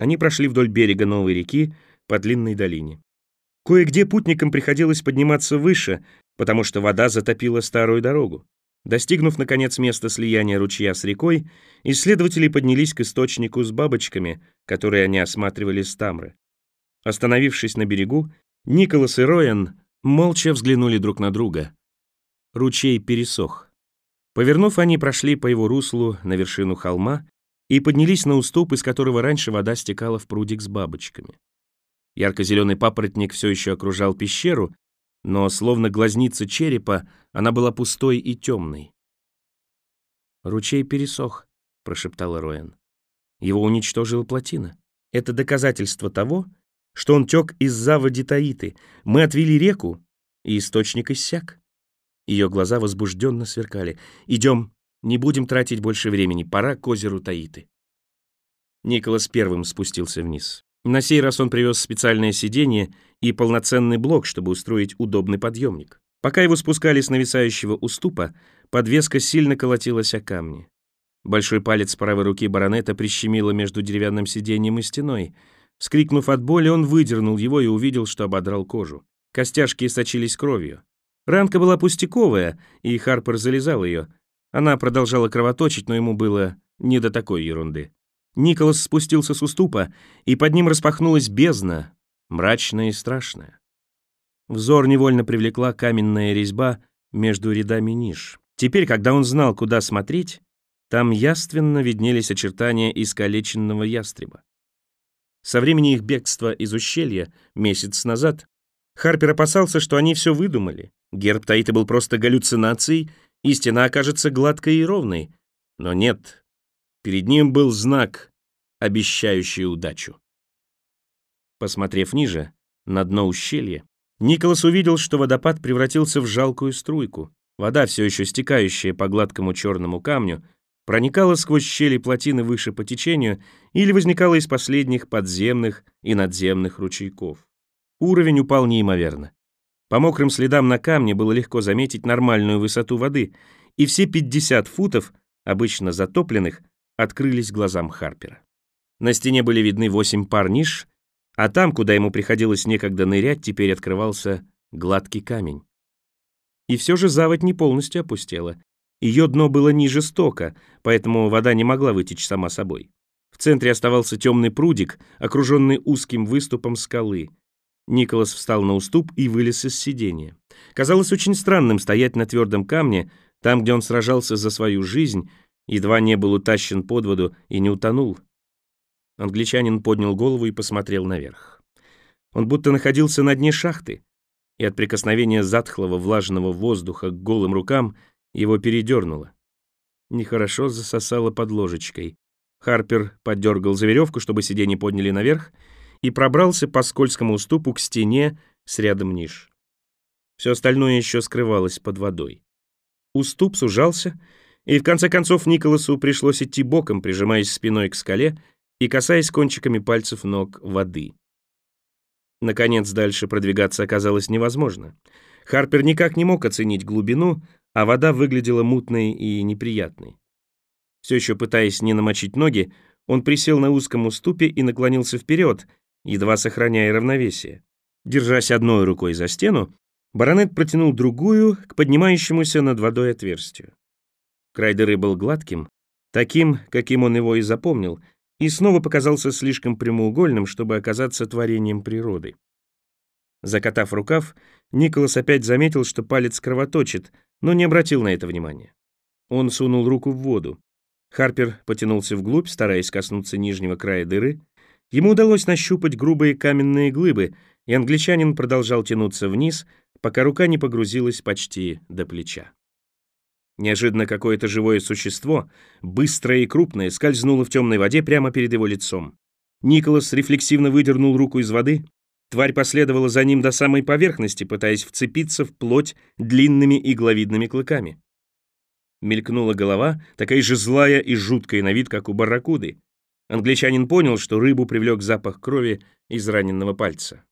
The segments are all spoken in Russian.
Они прошли вдоль берега новой реки по длинной долине. Кое-где путникам приходилось подниматься выше, потому что вода затопила старую дорогу. Достигнув, наконец, места слияния ручья с рекой, исследователи поднялись к источнику с бабочками, которые они осматривали с Тамры. Остановившись на берегу, Николас и Роян молча взглянули друг на друга. Ручей пересох. Повернув, они прошли по его руслу на вершину холма и поднялись на уступ, из которого раньше вода стекала в прудик с бабочками. Ярко-зеленый папоротник все еще окружал пещеру, но, словно глазница черепа, она была пустой и темной. «Ручей пересох», — прошептала Роян. «Его уничтожила плотина. Это доказательство того, что он тек из заводи Таиты. Мы отвели реку, и источник иссяк». Ее глаза возбужденно сверкали. «Идем, не будем тратить больше времени, пора к озеру Таиты». Николас первым спустился вниз. На сей раз он привез специальное сиденье и полноценный блок, чтобы устроить удобный подъемник. Пока его спускали с нависающего уступа, подвеска сильно колотилась о камни. Большой палец правой руки баронета прищемило между деревянным сиденьем и стеной. Вскрикнув от боли, он выдернул его и увидел, что ободрал кожу. Костяшки сочились кровью. Ранка была пустяковая, и Харпер залезал ее. Она продолжала кровоточить, но ему было не до такой ерунды. Николас спустился с уступа, и под ним распахнулась бездна, мрачная и страшная. Взор невольно привлекла каменная резьба между рядами ниш. Теперь, когда он знал, куда смотреть, там явственно виднелись очертания искалеченного ястреба. Со времени их бегства из ущелья месяц назад Харпер опасался, что они все выдумали. Герб Таиты был просто галлюцинацией, и стена окажется гладкой и ровной. Но нет. Перед ним был знак, обещающий удачу. Посмотрев ниже, на дно ущелья, Николас увидел, что водопад превратился в жалкую струйку. Вода, все еще стекающая по гладкому черному камню, проникала сквозь щели плотины выше по течению или возникала из последних подземных и надземных ручейков. Уровень упал неимоверно. По мокрым следам на камне было легко заметить нормальную высоту воды, и все 50 футов, обычно затопленных, открылись глазам Харпера. На стене были видны 8 пар ниш, а там, куда ему приходилось некогда нырять, теперь открывался гладкий камень. И все же заводь не полностью опустела. Ее дно было ниже стока, поэтому вода не могла вытечь сама собой. В центре оставался темный прудик, окруженный узким выступом скалы. Николас встал на уступ и вылез из сиденья. Казалось очень странным стоять на твердом камне, там, где он сражался за свою жизнь, едва не был утащен под воду и не утонул. Англичанин поднял голову и посмотрел наверх. Он будто находился на дне шахты, и от прикосновения затхлого влажного воздуха к голым рукам его передернуло. Нехорошо засосало под ложечкой. Харпер подергал за веревку, чтобы сиденье подняли наверх, и пробрался по скользкому уступу к стене с рядом ниш. Все остальное еще скрывалось под водой. Уступ сужался, и в конце концов Николасу пришлось идти боком, прижимаясь спиной к скале и касаясь кончиками пальцев ног воды. Наконец, дальше продвигаться оказалось невозможно. Харпер никак не мог оценить глубину, а вода выглядела мутной и неприятной. Все еще пытаясь не намочить ноги, он присел на узком уступе и наклонился вперед, едва сохраняя равновесие. Держась одной рукой за стену, баронет протянул другую к поднимающемуся над водой отверстию. Край дыры был гладким, таким, каким он его и запомнил, и снова показался слишком прямоугольным, чтобы оказаться творением природы. Закатав рукав, Николас опять заметил, что палец кровоточит, но не обратил на это внимания. Он сунул руку в воду. Харпер потянулся вглубь, стараясь коснуться нижнего края дыры. Ему удалось нащупать грубые каменные глыбы, и англичанин продолжал тянуться вниз, пока рука не погрузилась почти до плеча. Неожиданно какое-то живое существо, быстрое и крупное, скользнуло в темной воде прямо перед его лицом. Николас рефлексивно выдернул руку из воды. Тварь последовала за ним до самой поверхности, пытаясь вцепиться в плоть длинными игловидными клыками. Мелькнула голова, такая же злая и жуткая на вид, как у барракуды. Англичанин понял, что рыбу привлек запах крови из раненного пальца.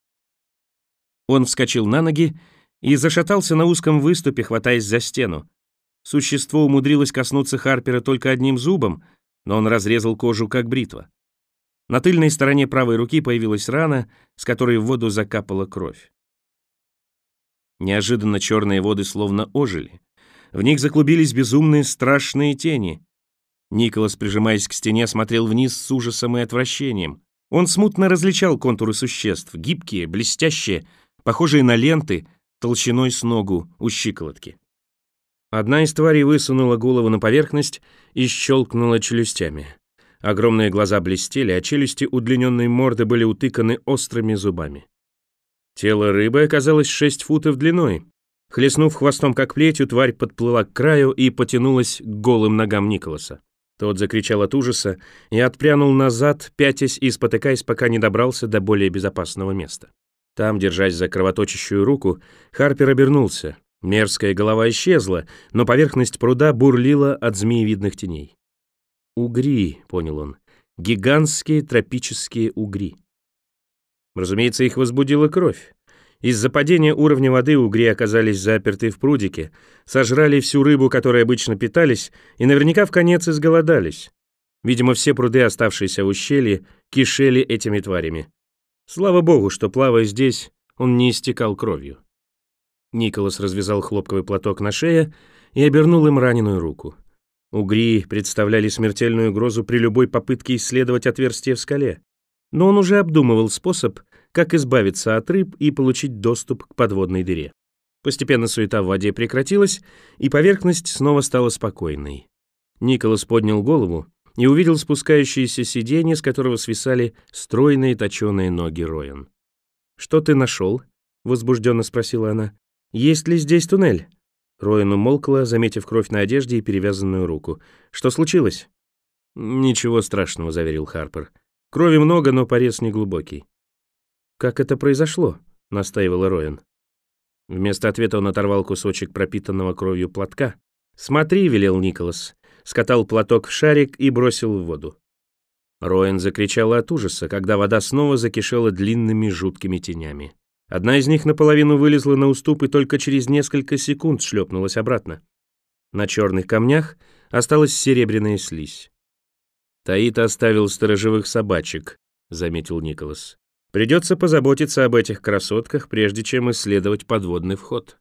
Он вскочил на ноги и зашатался на узком выступе, хватаясь за стену. Существо умудрилось коснуться Харпера только одним зубом, но он разрезал кожу, как бритва. На тыльной стороне правой руки появилась рана, с которой в воду закапала кровь. Неожиданно черные воды словно ожили. В них заклубились безумные страшные тени. Николас, прижимаясь к стене, смотрел вниз с ужасом и отвращением. Он смутно различал контуры существ, гибкие, блестящие, похожие на ленты, толщиной с ногу у щиколотки. Одна из тварей высунула голову на поверхность и щелкнула челюстями. Огромные глаза блестели, а челюсти удлиненной морды были утыканы острыми зубами. Тело рыбы оказалось 6 футов длиной. Хлестнув хвостом как плетью, тварь подплыла к краю и потянулась к голым ногам Николаса. Тот закричал от ужаса и отпрянул назад, пятясь и спотыкаясь, пока не добрался до более безопасного места. Там, держась за кровоточащую руку, Харпер обернулся. Мерзкая голова исчезла, но поверхность пруда бурлила от змеевидных теней. «Угри», — понял он, — «гигантские тропические угри». Разумеется, их возбудила кровь. Из-за падения уровня воды угри оказались заперты в прудике, сожрали всю рыбу, которой обычно питались, и наверняка вконец изголодались. Видимо, все пруды, оставшиеся в ущелье, кишели этими тварями. Слава богу, что, плавая здесь, он не истекал кровью. Николас развязал хлопковый платок на шее и обернул им раненую руку. Угри представляли смертельную угрозу при любой попытке исследовать отверстие в скале. Но он уже обдумывал способ, как избавиться от рыб и получить доступ к подводной дыре. Постепенно суета в воде прекратилась, и поверхность снова стала спокойной. Николас поднял голову и увидел спускающееся сиденье, с которого свисали стройные точеные ноги Роэн. «Что ты нашел?» — возбужденно спросила она. «Есть ли здесь туннель?» Роэн умолкла, заметив кровь на одежде и перевязанную руку. «Что случилось?» «Ничего страшного», — заверил Харпер. «Крови много, но порез неглубокий». «Как это произошло?» — настаивала Роэн. Вместо ответа он оторвал кусочек пропитанного кровью платка. «Смотри», — велел Николас, скатал платок в шарик и бросил в воду. Роэн закричала от ужаса, когда вода снова закишела длинными жуткими тенями. Одна из них наполовину вылезла на уступ и только через несколько секунд шлепнулась обратно. На черных камнях осталась серебряная слизь. «Таита оставил сторожевых собачек», — заметил Николас. «Придется позаботиться об этих красотках, прежде чем исследовать подводный вход».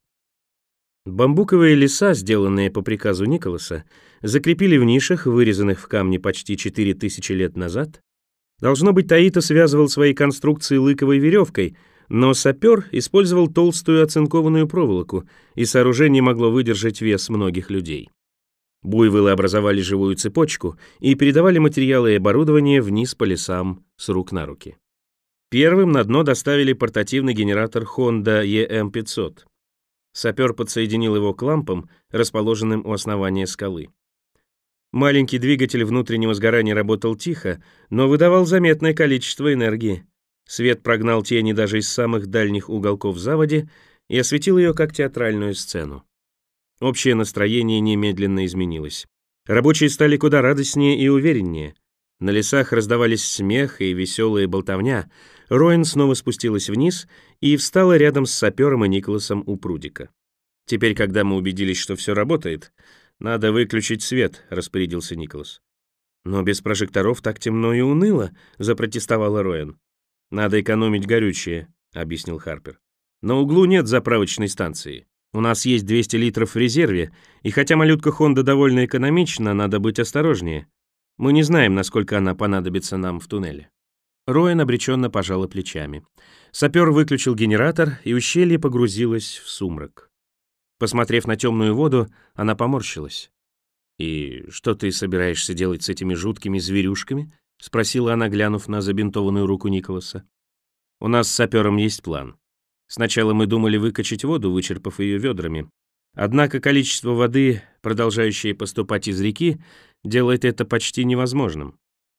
Бамбуковые леса, сделанные по приказу Николаса, закрепили в нишах, вырезанных в камне почти 4000 лет назад. Должно быть, Таита связывал свои конструкции лыковой веревкой, но сапер использовал толстую оцинкованную проволоку, и сооружение могло выдержать вес многих людей. Буйволы образовали живую цепочку и передавали материалы и оборудование вниз по лесам с рук на руки. Первым на дно доставили портативный генератор Honda EM500. Сапер подсоединил его к лампам, расположенным у основания скалы. Маленький двигатель внутреннего сгорания работал тихо, но выдавал заметное количество энергии. Свет прогнал тени даже из самых дальних уголков заводи и осветил ее как театральную сцену. Общее настроение немедленно изменилось. Рабочие стали куда радостнее и увереннее. На лесах раздавались смех и веселая болтовня. Роэн снова спустилась вниз и встала рядом с сапером и Николасом у прудика. «Теперь, когда мы убедились, что все работает, надо выключить свет», — распорядился Николас. «Но без прожекторов так темно и уныло», — запротестовала Роэн. «Надо экономить горючее», — объяснил Харпер. «На углу нет заправочной станции. У нас есть 200 литров в резерве, и хотя малютка Honda довольно экономична, надо быть осторожнее. Мы не знаем, насколько она понадобится нам в туннеле». Роэн обреченно пожала плечами. Сапер выключил генератор, и ущелье погрузилось в сумрак. Посмотрев на темную воду, она поморщилась. «И что ты собираешься делать с этими жуткими зверюшками?» — спросила она, глянув на забинтованную руку Николаса. «У нас с сапером есть план. Сначала мы думали выкачать воду, вычерпав ее ведрами. Однако количество воды, продолжающее поступать из реки, делает это почти невозможным.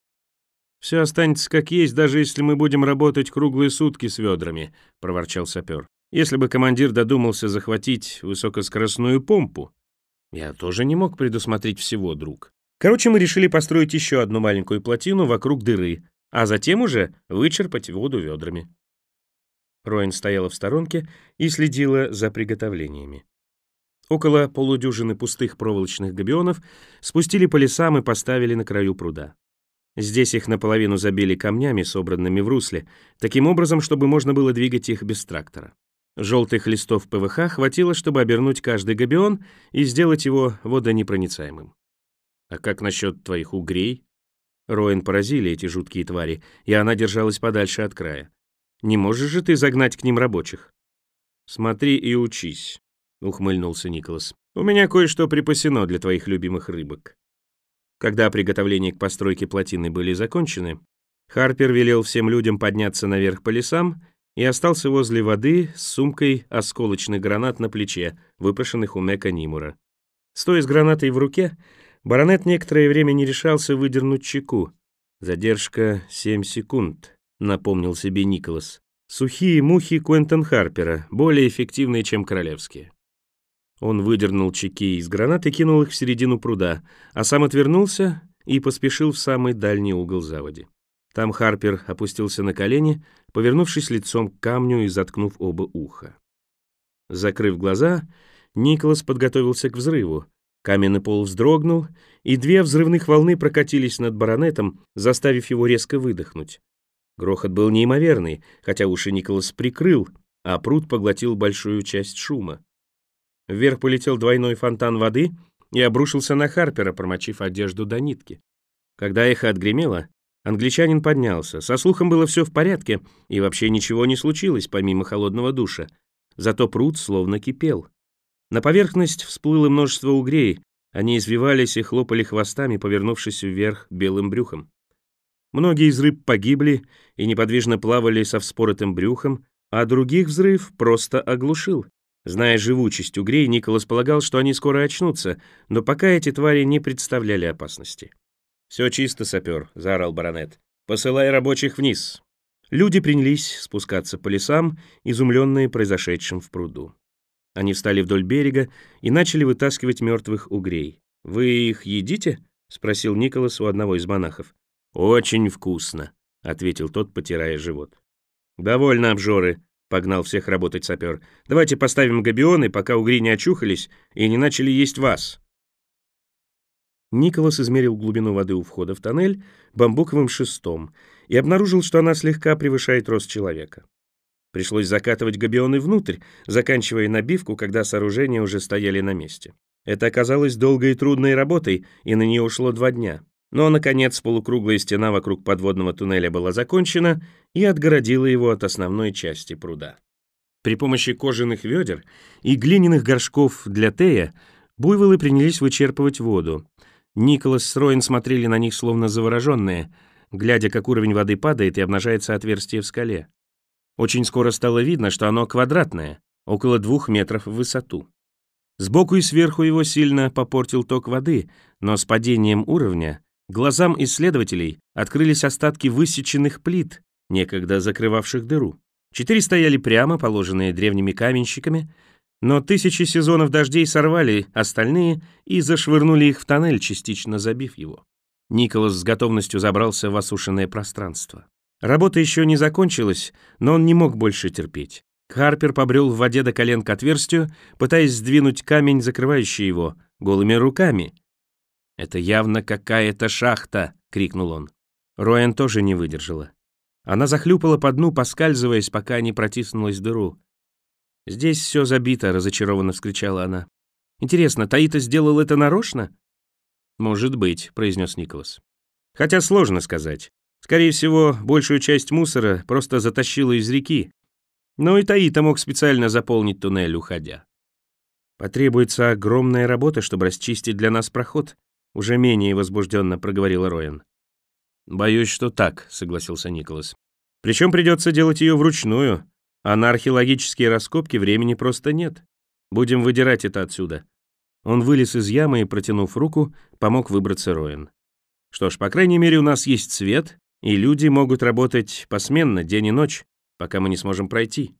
«Все останется как есть, даже если мы будем работать круглые сутки с ведрами», — проворчал сапер. «Если бы командир додумался захватить высокоскоростную помпу». «Я тоже не мог предусмотреть всего, друг. Короче, мы решили построить еще одну маленькую плотину вокруг дыры, а затем уже вычерпать воду ведрами». Роэн стояла в сторонке и следила за приготовлениями. Около полудюжины пустых проволочных габионов спустили по лесам и поставили на краю пруда. Здесь их наполовину забили камнями, собранными в русле, таким образом, чтобы можно было двигать их без трактора. Желтых листов ПВХ хватило, чтобы обернуть каждый габион и сделать его водонепроницаемым. «А как насчет твоих угрей?» Роэн поразили эти жуткие твари, и она держалась подальше от края. «Не можешь же ты загнать к ним рабочих?» «Смотри и учись», — ухмыльнулся Николас. «У меня кое-что припасено для твоих любимых рыбок». Когда приготовления к постройке плотины были закончены, Харпер велел всем людям подняться наверх по лесам и остался возле воды с сумкой осколочных гранат на плече, выпрошенных у Мека Нимура. Стоя с гранатой в руке, баронет некоторое время не решался выдернуть чеку. «Задержка 7 секунд», — напомнил себе Николас. «Сухие мухи Куэнтон Харпера, более эффективные, чем королевские». Он выдернул чеки из гранат и кинул их в середину пруда, а сам отвернулся и поспешил в самый дальний угол заводи. Там Харпер опустился на колени, повернувшись лицом к камню и заткнув оба уха. Закрыв глаза, Николас подготовился к взрыву. Каменный пол вздрогнул, и 2 взрывных волны прокатились над баронетом, заставив его резко выдохнуть. Грохот был неимоверный, хотя уши Николас прикрыл, а пруд поглотил большую часть шума. Вверх полетел двойной фонтан воды и обрушился на Харпера, промочив одежду до нитки. Когда эхо отгремело, англичанин поднялся. Со слухом было все в порядке, и вообще ничего не случилось, помимо холодного душа. Зато пруд словно кипел. На поверхность всплыло множество угрей. Они извивались и хлопали хвостами, повернувшись вверх белым брюхом. Многие из рыб погибли и неподвижно плавали со вспоротым брюхом, а других взрыв просто оглушил. Зная живучесть угрей, Николас полагал, что они скоро очнутся, но пока эти твари не представляли опасности. «Все чисто, сапер», — заорал баронет. «Посылай рабочих вниз». Люди принялись спускаться по лесам, изумленные произошедшим в пруду. Они встали вдоль берега и начали вытаскивать мертвых угрей. «Вы их едите?» — спросил Николас у одного из монахов. «Очень вкусно», — ответил тот, потирая живот. «Довольно обжоры», — погнал всех работать сапер. «Давайте поставим габионы, пока угри не очухались и не начали есть вас». Николас измерил глубину воды у входа в тоннель бамбуковым шестом и обнаружил, что она слегка превышает рост человека. Пришлось закатывать габионы внутрь, заканчивая набивку, когда сооружения уже стояли на месте. Это оказалось долгой и трудной работой, и на нее ушло 2 дня. Но, наконец, полукруглая стена вокруг подводного туннеля была закончена и отгородила его от основной части пруда. При помощи кожаных ведер и глиняных горшков для тея буйволы принялись вычерпывать воду. Николас с Роэн смотрели на них словно завороженные, глядя, как уровень воды падает и обнажается отверстие в скале. Очень скоро стало видно, что оно квадратное, около 2 метров в высоту. Сбоку и сверху его сильно попортил ток воды, но с падением уровня глазам исследователей открылись остатки высеченных плит, некогда закрывавших дыру. 4 стояли прямо, положенные древними каменщиками, но 1000 сезонов дождей сорвали остальные и зашвырнули их в тоннель, частично забив его. Николас с готовностью забрался в осушенное пространство. Работа еще не закончилась, но он не мог больше терпеть. Харпер побрел в воде до колен к отверстию, пытаясь сдвинуть камень, закрывающий его, голыми руками. «Это явно какая-то шахта!» — крикнул он. Роэн тоже не выдержала. Она захлюпала по дну, поскальзываясь, пока не протиснулась в дыру. «Здесь все забито», — разочарованно вскричала она. «Интересно, Таита сделал это нарочно?» «Может быть», — произнес Николас. «Хотя сложно сказать. Скорее всего, большую часть мусора просто затащило из реки. Но и Таита мог специально заполнить туннель, уходя. Потребуется огромная работа, чтобы расчистить для нас проход», — уже менее возбужденно проговорила Роэн. «Боюсь, что так», — согласился Николас. «Причем придется делать ее вручную, а на археологические раскопки времени просто нет. Будем выдирать это отсюда». Он вылез из ямы и, протянув руку, помог выбраться Роэн. «Что ж, по крайней мере, у нас есть свет, и люди могут работать посменно, день и ночь, пока мы не сможем пройти».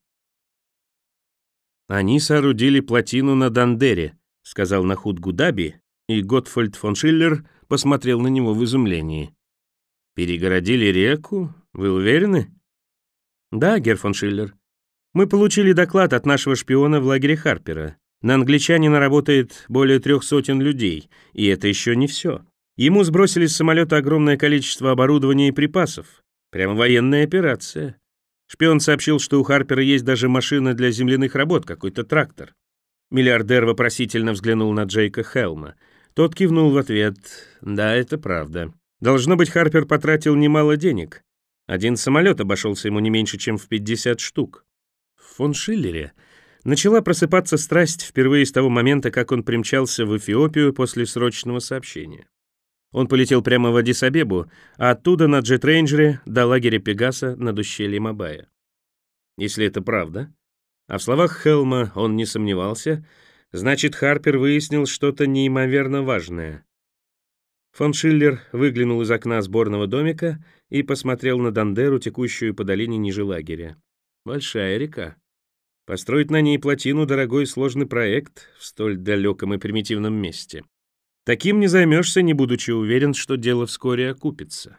«Они соорудили плотину на Дандере», — сказал Нахут Гудаби, и Готфальд фон Шиллер посмотрел на него в изумлении. «Перегородили реку? Вы уверены?» «Да, герр фон Шиллер. Мы получили доклад от нашего шпиона в лагере Харпера. На англичанина работает более 300 людей, и это еще не все. Ему сбросили с самолета огромное количество оборудования и припасов. Прямо военная операция. Шпион сообщил, что у Харпера есть даже машина для земляных работ, какой-то трактор. Миллиардер вопросительно взглянул на Джейка Хелма. Тот кивнул в ответ. Да, это правда. Должно быть, Харпер потратил немало денег. Один самолет обошелся ему не меньше, чем в 50 штук. В фон Шиллере начала просыпаться страсть впервые с того момента, как он примчался в Эфиопию после срочного сообщения. Он полетел прямо в Аддис-Абебу, а оттуда на джет-рейнджере до лагеря Пегаса над ущельем Абая. Если это правда, а в словах Хелма он не сомневался, значит, Харпер выяснил что-то неимоверно важное. Фон Шиллер выглянул из окна сборного домика и посмотрел на Дандеру, текущую по долине ниже лагеря. Большая река. Построить на ней плотину — дорогой и сложный проект в столь далеком и примитивном месте. Таким не займешься, не будучи уверен, что дело вскоре окупится.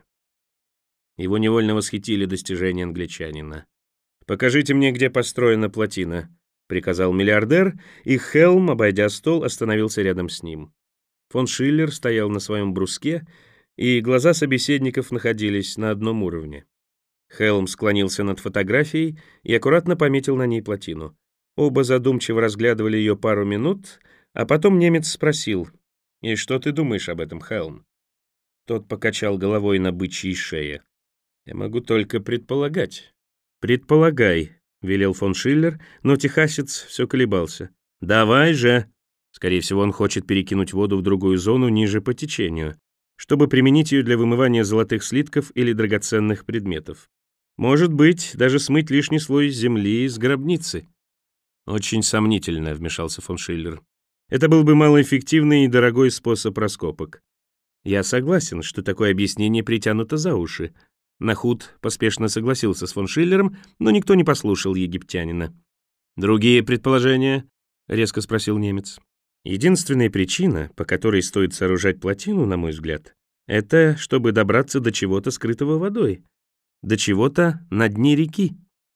Его невольно восхитили достижения англичанина. «Покажите мне, где построена плотина», — приказал миллиардер, и Хелм, обойдя стол, остановился рядом с ним. Фон Шиллер стоял на своем бруске, и глаза собеседников находились на одном уровне. Хелм склонился над фотографией и аккуратно пометил на ней плотину. Оба задумчиво разглядывали ее пару минут, а потом немец спросил: «И что ты думаешь об этом, Хелм?» Тот покачал головой на бычьей шее. «Я могу только предполагать». «Предполагай», — велел фон Шиллер, но техасец все колебался. «Давай же!» Скорее всего, он хочет перекинуть воду в другую зону ниже по течению, чтобы применить ее для вымывания золотых слитков или драгоценных предметов. Может быть, даже смыть лишний слой земли из гробницы. «Очень сомнительно», — вмешался фон Шиллер. «Это был бы малоэффективный и дорогой способ раскопок». «Я согласен, что такое объяснение притянуто за уши». Нахут поспешно согласился с фон Шиллером, но никто не послушал египтянина. «Другие предположения?» — резко спросил немец. «Единственная причина, по которой стоит сооружать плотину, на мой взгляд, это чтобы добраться до чего-то скрытого водой, до чего-то на дне реки».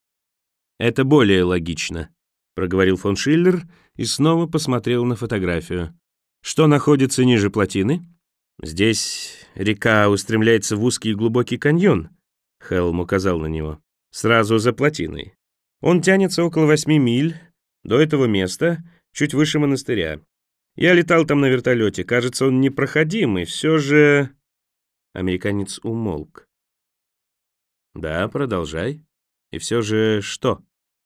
«Это более логично», — проговорил фон Шиллер и снова посмотрел на фотографию. «Что находится ниже плотины?» «Здесь река устремляется в узкий и глубокий каньон», — Хелм указал на него, — «сразу за плотиной. Он тянется около 8 миль до этого места, чуть выше монастыря. Я летал там на вертолете, кажется, он непроходимый, все же...» Американец умолк. «Да, продолжай. И все же что?»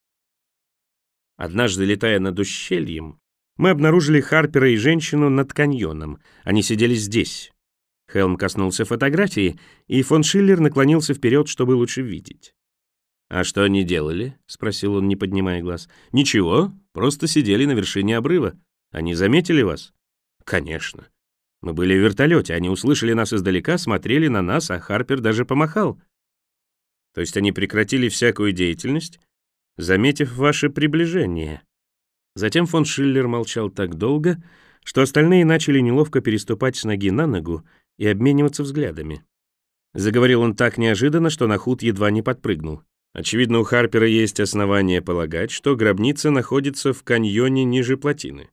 «Однажды, летая над ущельем, мы обнаружили Харпера и женщину над каньоном. Они сидели здесь». Хелм коснулся фотографии, и фон Шиллер наклонился вперед, чтобы лучше видеть. «А что они делали?» — спросил он, не поднимая глаз. «Ничего, просто сидели на вершине обрыва. Они заметили вас?» «Конечно. Мы были в вертолете, они услышали нас издалека, смотрели на нас, а Харпер даже помахал». «То есть они прекратили всякую деятельность, заметив ваше приближение?» Затем фон Шиллер молчал так долго, что остальные начали неловко переступать с ноги на ногу и обмениваться взглядами. Заговорил он так неожиданно, что Нахут едва не подпрыгнул. «Очевидно, у Харпера есть основания полагать, что гробница находится в каньоне ниже плотины.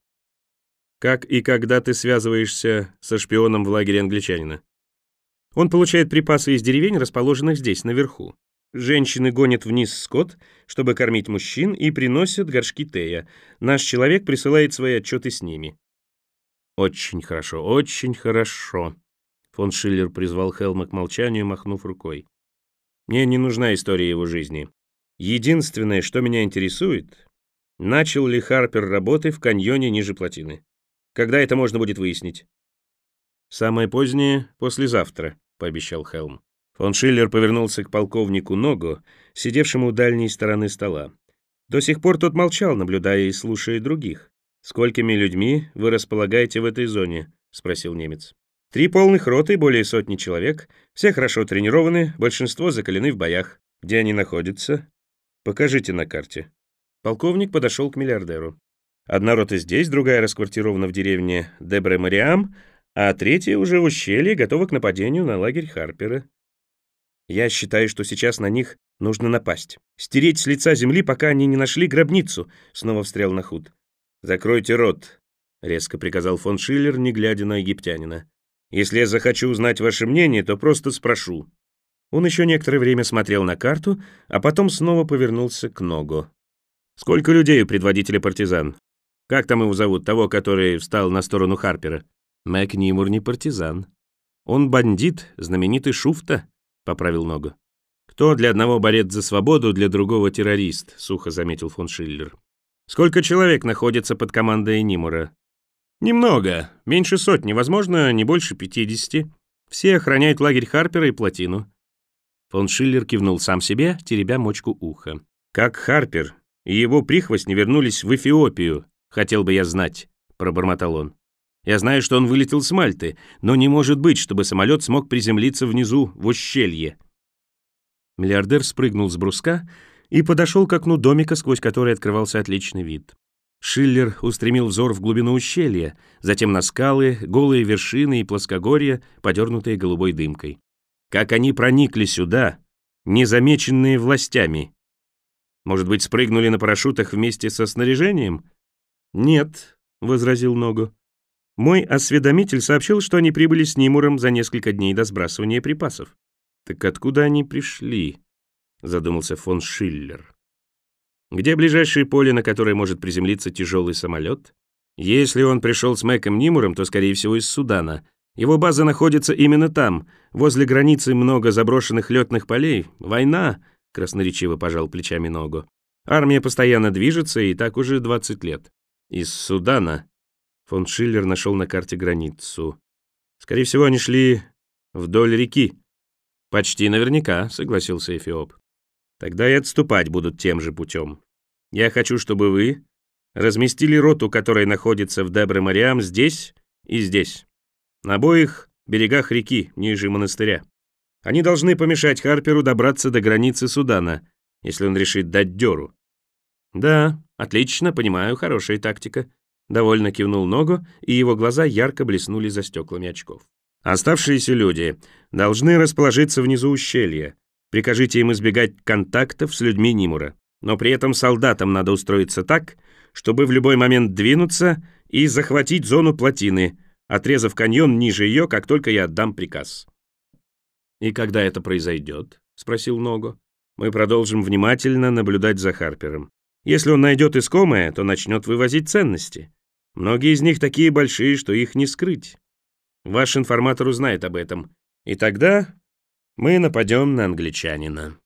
Как и когда ты связываешься со шпионом в лагере англичанина? Он получает припасы из деревень, расположенных здесь, наверху. Женщины гонят вниз скот, чтобы кормить мужчин, и приносят горшки тея. Наш человек присылает свои отчеты с ними». «Очень хорошо, очень хорошо», — фон Шиллер призвал Хелма к молчанию, махнув рукой. «Мне не нужна история его жизни. Единственное, что меня интересует, начал ли Харпер работы в каньоне ниже плотины. Когда это можно будет выяснить?» «Самое позднее — послезавтра», — пообещал Хелм. Фон Шиллер повернулся к полковнику Ногу, сидевшему у дальней стороны стола. До сих пор тот молчал, наблюдая и слушая других. «Сколькими людьми вы располагаете в этой зоне?» — спросил немец. 3 полных роты, более сотни человек. Все хорошо тренированы, большинство закалены в боях. Где они находятся? Покажите на карте». Полковник подошел к миллиардеру. «Одна рота здесь, другая расквартирована в деревне Дебре-Мариам, а третья уже в ущелье, готова к нападению на лагерь Харпера. Я считаю, что сейчас на них нужно напасть. Стереть с лица земли, пока они не нашли гробницу», — снова встрял Нахут. «Закройте рот», — резко приказал фон Шиллер, не глядя на египтянина. Если я захочу узнать ваше мнение, то просто спрошу». Он еще некоторое время смотрел на карту, а потом снова повернулся к Ногу. «Сколько людей у предводителя партизан? Как там его зовут, того, который встал на сторону Харпера?» «Мэг Нимур не партизан. Он бандит, знаменитый Шуфта», — поправил Ногу. «Кто для одного борец за свободу, для другого террорист», — сухо заметил фон Шиллер. «Сколько человек находится под командой Нимура?» «Немного, меньше сотни, возможно, не больше 50. Все охраняют лагерь Харпера и плотину». Фон Шиллер кивнул сам себе, теребя мочку уха. «Как Харпер и его прихвостни вернулись в Эфиопию, хотел бы я знать», — пробормотал он. «Я знаю, что он вылетел с Мальты, но не может быть, чтобы самолет смог приземлиться внизу, в ущелье». Миллиардер спрыгнул с бруска и подошел к окну домика, сквозь который открывался отличный вид. Шиллер устремил взор в глубину ущелья, затем на скалы, голые вершины и плоскогорья, подернутые голубой дымкой. Как они проникли сюда, незамеченные властями? Может быть, спрыгнули на парашютах вместе со снаряжением? «Нет», — возразил Ногу. «Мой осведомитель сообщил, что они прибыли с Нимуром за несколько дней до сбрасывания припасов». «Так откуда они пришли?» — задумался фон Шиллер. «Где ближайшее поле, на которое может приземлиться тяжелый самолет? Если он пришел с Мэком Нимуром, то, скорее всего, из Судана. Его база находится именно там. Возле границы много заброшенных летных полей. Война», — красноречиво пожал плечами Ногу. «Армия постоянно движется, и так уже 20 лет. Из Судана». Фон Шиллер нашел на карте границу. «Скорее всего, они шли вдоль реки». «Почти наверняка», — согласился Эфиоп. «Тогда и отступать будут тем же путем. Я хочу, чтобы вы разместили роту, которая находится в Дебре-Мариам, здесь и здесь, на обоих берегах реки, ниже монастыря. Они должны помешать Харперу добраться до границы Судана, если он решит дать дёру». «Да, отлично, понимаю, хорошая тактика», — довольно кивнул Ногу, и его глаза ярко блеснули за стеклами очков. «Оставшиеся люди должны расположиться внизу ущелья. Прикажите им избегать контактов с людьми Нимура. Но при этом солдатам надо устроиться так, чтобы в любой момент двинуться и захватить зону плотины, отрезав каньон ниже ее, как только я отдам приказ». «И когда это произойдет?» — спросил Ногу. «Мы продолжим внимательно наблюдать за Харпером. Если он найдет искомое, то начнет вывозить ценности. Многие из них такие большие, что их не скрыть. Ваш информатор узнает об этом, и тогда мы нападем на англичанина».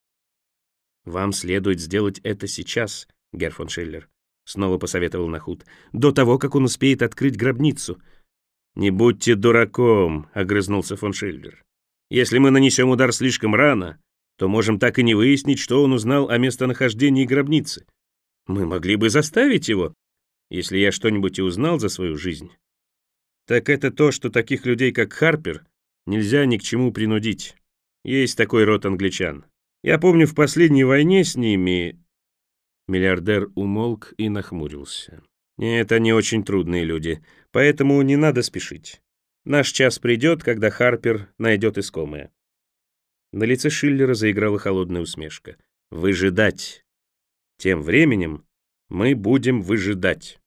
«Вам следует сделать это сейчас, Герр фон Шиллер», — снова посоветовал Нахут, «до того, как он успеет открыть гробницу». «Не будьте дураком», — огрызнулся фон Шиллер. «Если мы нанесем удар слишком рано, то можем так и не выяснить, что он узнал о местонахождении гробницы. Мы могли бы заставить его, если я что-нибудь и узнал за свою жизнь. Так это то, что таких людей, как Харпер, нельзя ни к чему принудить. Есть такой род англичан. Я помню, в последней войне с ними...» Миллиардер умолк и нахмурился. «Нет, они очень трудные люди, поэтому не надо спешить. Наш час придет, когда Харпер найдет искомое». На лице Шиллера заиграла холодная усмешка. «Выжидать. Тем временем мы будем выжидать».